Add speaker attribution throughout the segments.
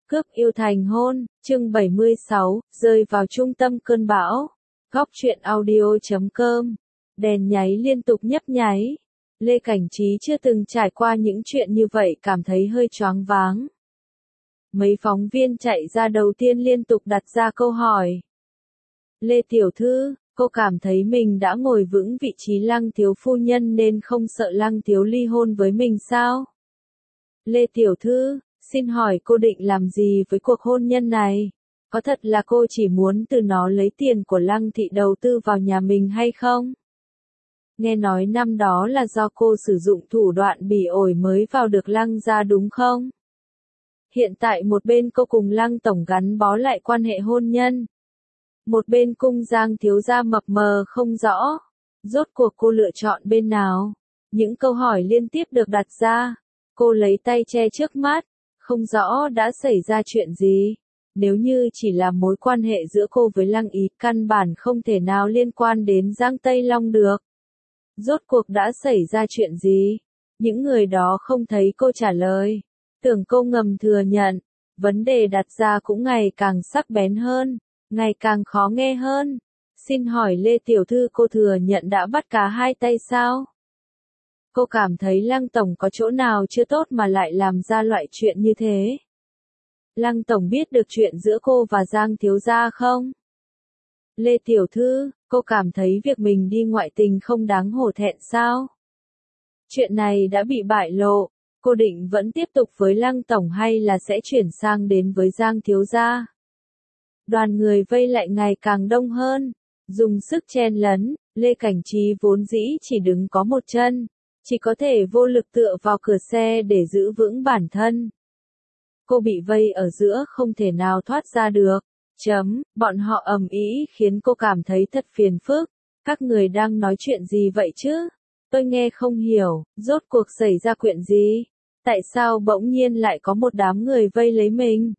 Speaker 1: Cướp yêu thành hôn, chương 76, rơi vào trung tâm cơn bão. Góc truyện audio.com. Đèn nháy liên tục nhấp nháy. Lê Cảnh Trí chưa từng trải qua những chuyện như vậy, cảm thấy hơi choáng váng. Mấy phóng viên chạy ra đầu tiên liên tục đặt ra câu hỏi. Lê tiểu thư, cô cảm thấy mình đã ngồi vững vị trí Lăng thiếu phu nhân nên không sợ Lăng thiếu ly hôn với mình sao? Lê tiểu thư, xin hỏi cô định làm gì với cuộc hôn nhân này? Có thật là cô chỉ muốn từ nó lấy tiền của Lăng thị đầu tư vào nhà mình hay không? Nghe nói năm đó là do cô sử dụng thủ đoạn bỉ ổi mới vào được Lăng gia đúng không? Hiện tại một bên cô cùng Lăng tổng gắn bó lại quan hệ hôn nhân. Một bên cung Giang thiếu gia mập mờ không rõ. Rốt cuộc cô lựa chọn bên nào? Những câu hỏi liên tiếp được đặt ra. Cô lấy tay che trước mắt. Không rõ đã xảy ra chuyện gì. Nếu như chỉ là mối quan hệ giữa cô với Lăng Ý, căn bản không thể nào liên quan đến Giang Tây Long được. Rốt cuộc đã xảy ra chuyện gì? Những người đó không thấy cô trả lời. Tưởng cô ngầm thừa nhận. Vấn đề đặt ra cũng ngày càng sắc bén hơn, ngày càng khó nghe hơn. Xin hỏi Lê tiểu thư, cô thừa nhận đã bắt cá hai tay sao? Cô cảm thấy Lăng tổng có chỗ nào chưa tốt mà lại làm ra loại chuyện như thế? Lăng tổng biết được chuyện giữa cô và Giang thiếu gia không? Lê tiểu thư, cô cảm thấy việc mình đi ngoại tình không đáng hổ thẹn sao? Chuyện này đã bị bại lộ, cô định vẫn tiếp tục với Lăng tổng hay là sẽ chuyển sang đến với Giang thiếu gia? Đoàn người vây lại ngày càng đông hơn, dùng sức chen lấn. Lê Cảnh Trí vốn dĩ chỉ đứng có một chân, chỉ có thể vô lực tựa vào cửa xe để giữ vững bản thân. Cô bị vây ở giữa không thể nào thoát ra được. Bọn họ ầm ĩ khiến cô cảm thấy thật phiền phức. Các người đang nói chuyện gì vậy chứ? Tôi nghe không hiểu, rốt cuộc xảy ra chuyện gì? Tại sao bỗng nhiên lại có một đám người vây lấy mình?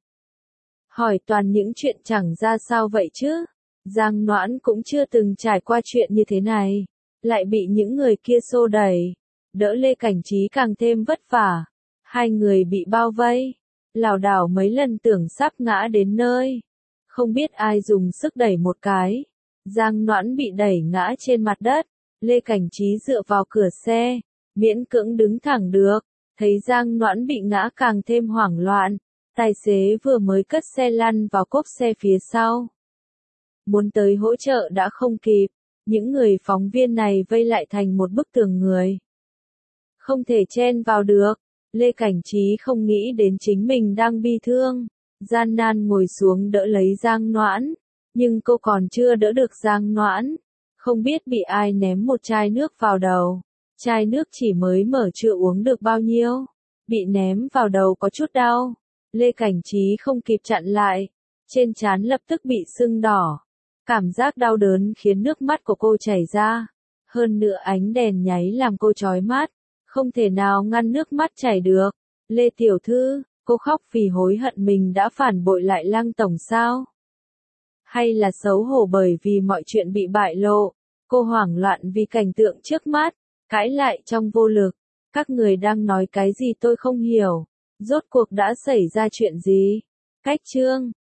Speaker 1: Hỏi toàn những chuyện chẳng ra sao vậy chứ? Giang Noãn cũng chưa từng trải qua chuyện như thế này. Lại bị những người kia xô đẩy. Đỡ Lê Cảnh Trí càng thêm vất vả. Hai người bị bao vây. Lảo đảo mấy lần tưởng sắp ngã đến nơi. Không biết ai dùng sức đẩy một cái. Giang Noãn bị đẩy ngã trên mặt đất. Lê Cảnh Trí dựa vào cửa xe. Miễn cưỡng đứng thẳng được. Thấy Giang Noãn bị ngã càng thêm hoảng loạn. Tài xế vừa mới cất xe lăn vào cốp xe phía sau. Muốn tới hỗ trợ đã không kịp. Những người phóng viên này vây lại thành một bức tường người. Không thể chen vào được. Lê Cảnh Trí không nghĩ đến chính mình đang bi thương. Gian nan ngồi xuống đỡ lấy Giang Noãn. Nhưng cô còn chưa đỡ được Giang Noãn. Không biết bị ai ném một chai nước vào đầu. Chai nước chỉ mới mở chưa uống được bao nhiêu. Bị ném vào đầu có chút đau. Lê Cảnh Trí không kịp chặn lại. Trên trán lập tức bị sưng đỏ. Cảm giác đau đớn khiến nước mắt của cô chảy ra. Hơn nữa ánh đèn nháy làm cô chói mắt. Không thể nào ngăn nước mắt chảy được. Lê tiểu thư, cô khóc vì hối hận mình đã phản bội lại Lăng tổng sao? Hay là xấu hổ bởi vì mọi chuyện bị bại lộ? Cô hoảng loạn vì cảnh tượng trước mắt, cãi lại trong vô lực. Các người đang nói cái gì tôi không hiểu. Rốt cuộc đã xảy ra chuyện gì? Cách chương